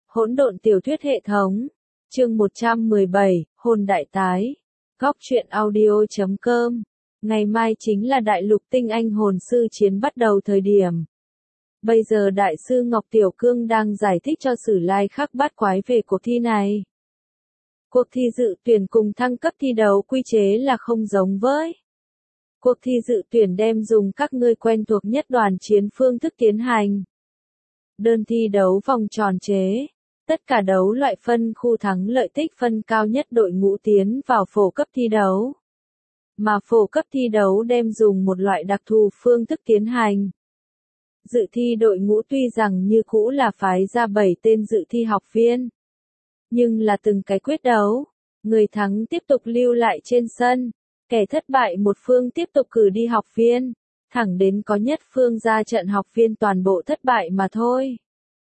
Hỗn độn tiểu thuyết hệ thống. Chương 117, hồn đại tái. Góc truyện audio.com. Ngày mai chính là đại lục tinh anh hồn sư chiến bắt đầu thời điểm. Bây giờ đại sư Ngọc Tiểu Cương đang giải thích cho Sử Lai Khắc bát quái về cuộc thi này. Cuộc thi dự tuyển cùng thăng cấp thi đấu quy chế là không giống với. Cuộc thi dự tuyển đem dùng các ngươi quen thuộc nhất đoàn chiến phương thức tiến hành. Đơn thi đấu vòng tròn chế. Tất cả đấu loại phân khu thắng lợi tích phân cao nhất đội ngũ tiến vào phổ cấp thi đấu. Mà phổ cấp thi đấu đem dùng một loại đặc thù phương thức tiến hành. Dự thi đội ngũ tuy rằng như cũ là phái ra 7 tên dự thi học viên. Nhưng là từng cái quyết đấu, người thắng tiếp tục lưu lại trên sân, kẻ thất bại một phương tiếp tục cử đi học viên, thẳng đến có nhất phương ra trận học viên toàn bộ thất bại mà thôi.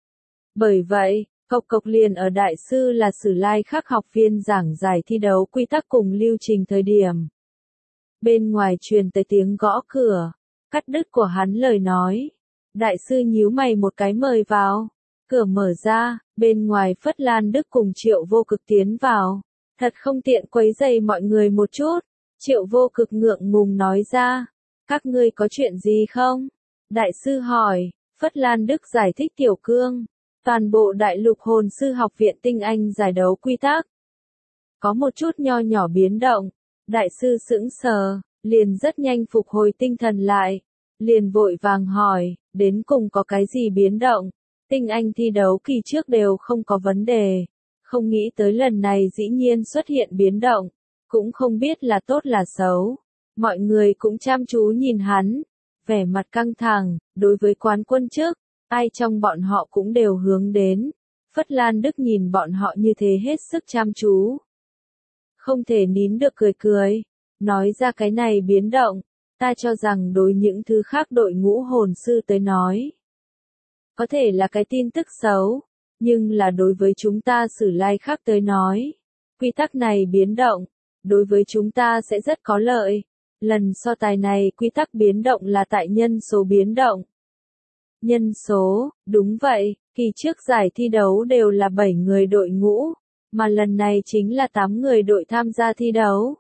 Bởi vậy, Cộc liền ở đại sư là Sử Lai Khắc học viên giảng giải thi đấu quy tắc cùng lưu trình thời điểm. Bên ngoài truyền tới tiếng gõ cửa, cắt đứt của hắn lời nói. Đại sư nhíu mày một cái mời vào. Cửa mở ra, bên ngoài Phất Lan Đức cùng Triệu Vô Cực tiến vào. Thật không tiện quấy rầy mọi người một chút. Triệu Vô Cực ngượng ngùng nói ra. Các ngươi có chuyện gì không? Đại sư hỏi. Phất Lan Đức giải thích Tiểu Cương. Toàn bộ đại lục hồn sư học viện tinh anh giải đấu quy tắc. Có một chút nho nhỏ biến động. Đại sư sững sờ, liền rất nhanh phục hồi tinh thần lại. Liền vội vàng hỏi, đến cùng có cái gì biến động? Tinh anh thi đấu kỳ trước đều không có vấn đề. Không nghĩ tới lần này dĩ nhiên xuất hiện biến động. Cũng không biết là tốt là xấu. Mọi người cũng chăm chú nhìn hắn. Vẻ mặt căng thẳng, đối với quán quân chức. Ai trong bọn họ cũng đều hướng đến. Phất Lan Đức nhìn bọn họ như thế hết sức chăm chú. Không thể nín được cười cười. Nói ra cái này biến động. Ta cho rằng đối những thứ khác đội ngũ hồn sư tới nói. Có thể là cái tin tức xấu. Nhưng là đối với chúng ta Sử Lai Khắc tới nói. Quy tắc này biến động. Đối với chúng ta sẽ rất có lợi. Lần so tài này quy tắc biến động là tại nhân số biến động. Nhân số, đúng vậy, kỳ trước giải thi đấu đều là 7 người đội ngũ, mà lần này chính là 8 người đội tham gia thi đấu.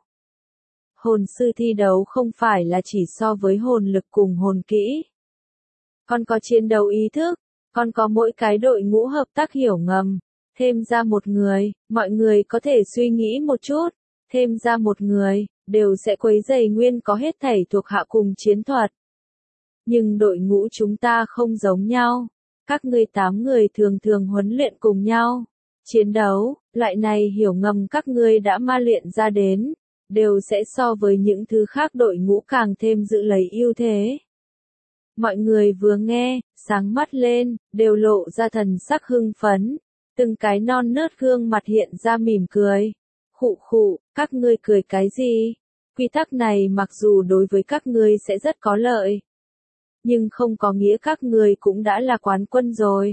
Hồn sư thi đấu không phải là chỉ so với hồn lực cùng hồn kỹ. Còn có chiến đấu ý thức, còn có mỗi cái đội ngũ hợp tác hiểu ngầm. Thêm ra một người, mọi người có thể suy nghĩ một chút, thêm ra một người, đều sẽ quấy rầy nguyên có hết thảy thuộc hạ cùng chiến thuật. Nhưng đội ngũ chúng ta không giống nhau. Các ngươi 8 người thường thường huấn luyện cùng nhau. Chiến đấu, loại này hiểu ngầm các ngươi đã ma luyện ra đến, đều sẽ so với những thứ khác đội ngũ càng thêm giữ lấy ưu thế. Mọi người vừa nghe, sáng mắt lên, đều lộ ra thần sắc hưng phấn. Từng cái non nớt gương mặt hiện ra mỉm cười. Khụ khụ, các ngươi cười cái gì? Quy tắc này mặc dù đối với các ngươi sẽ rất có lợi. Nhưng không có nghĩa các người cũng đã là quán quân rồi.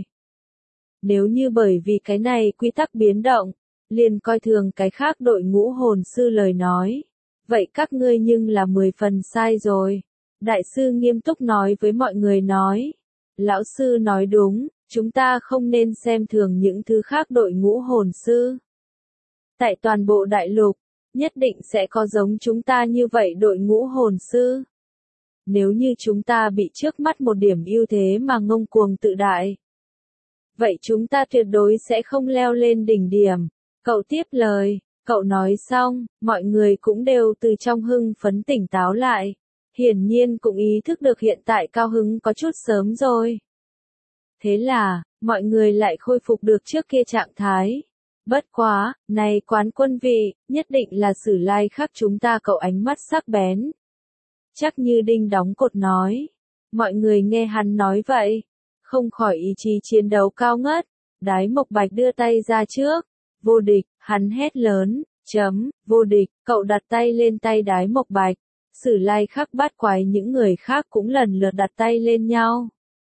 Nếu như bởi vì cái này quy tắc biến động, liền coi thường cái khác đội ngũ hồn sư lời nói. Vậy các ngươi nhưng là 10 phần sai rồi. Đại sư nghiêm túc nói với mọi người nói. Lão sư nói đúng, chúng ta không nên xem thường những thứ khác đội ngũ hồn sư. Tại toàn bộ đại lục, nhất định sẽ có giống chúng ta như vậy đội ngũ hồn sư. Nếu như chúng ta bị trước mắt một điểm ưu thế mà ngông cuồng tự đại. Vậy chúng ta tuyệt đối sẽ không leo lên đỉnh điểm. Cậu tiếp lời, cậu nói xong, mọi người cũng đều từ trong hưng phấn tỉnh táo lại. Hiển nhiên cũng ý thức được hiện tại cao hứng có chút sớm rồi. Thế là, mọi người lại khôi phục được trước kia trạng thái. Bất quá, này quán quân vị, nhất định là Sử Lai Khắc chúng ta cậu ánh mắt sắc bén. Chắc như đinh đóng cột nói. Mọi người nghe hắn nói vậy. Không khỏi ý chí chiến đấu cao ngất. Đái Mộc Bạch đưa tay ra trước. Vô địch, hắn hét lớn. Vô địch, cậu đặt tay lên tay Đái Mộc Bạch. Sử Lai Khắc bát quái những người khác cũng lần lượt đặt tay lên nhau.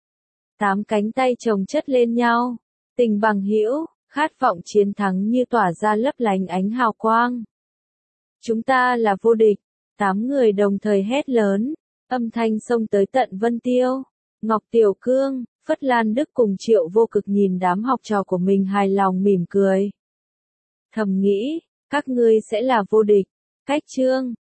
8 cánh tay chồng chất lên nhau. Tình bằng hữu, khát vọng chiến thắng như tỏa ra lấp lánh ánh hào quang. Chúng ta là vô địch. 8 người đồng thời hét lớn, âm thanh xông tới tận Vân Tiêu. Ngọc Tiểu Cương, Phất Lan Đức cùng Triệu Vô Cực nhìn đám học trò của mình hài lòng mỉm cười. Thầm nghĩ, các ngươi sẽ là vô địch. Cách chương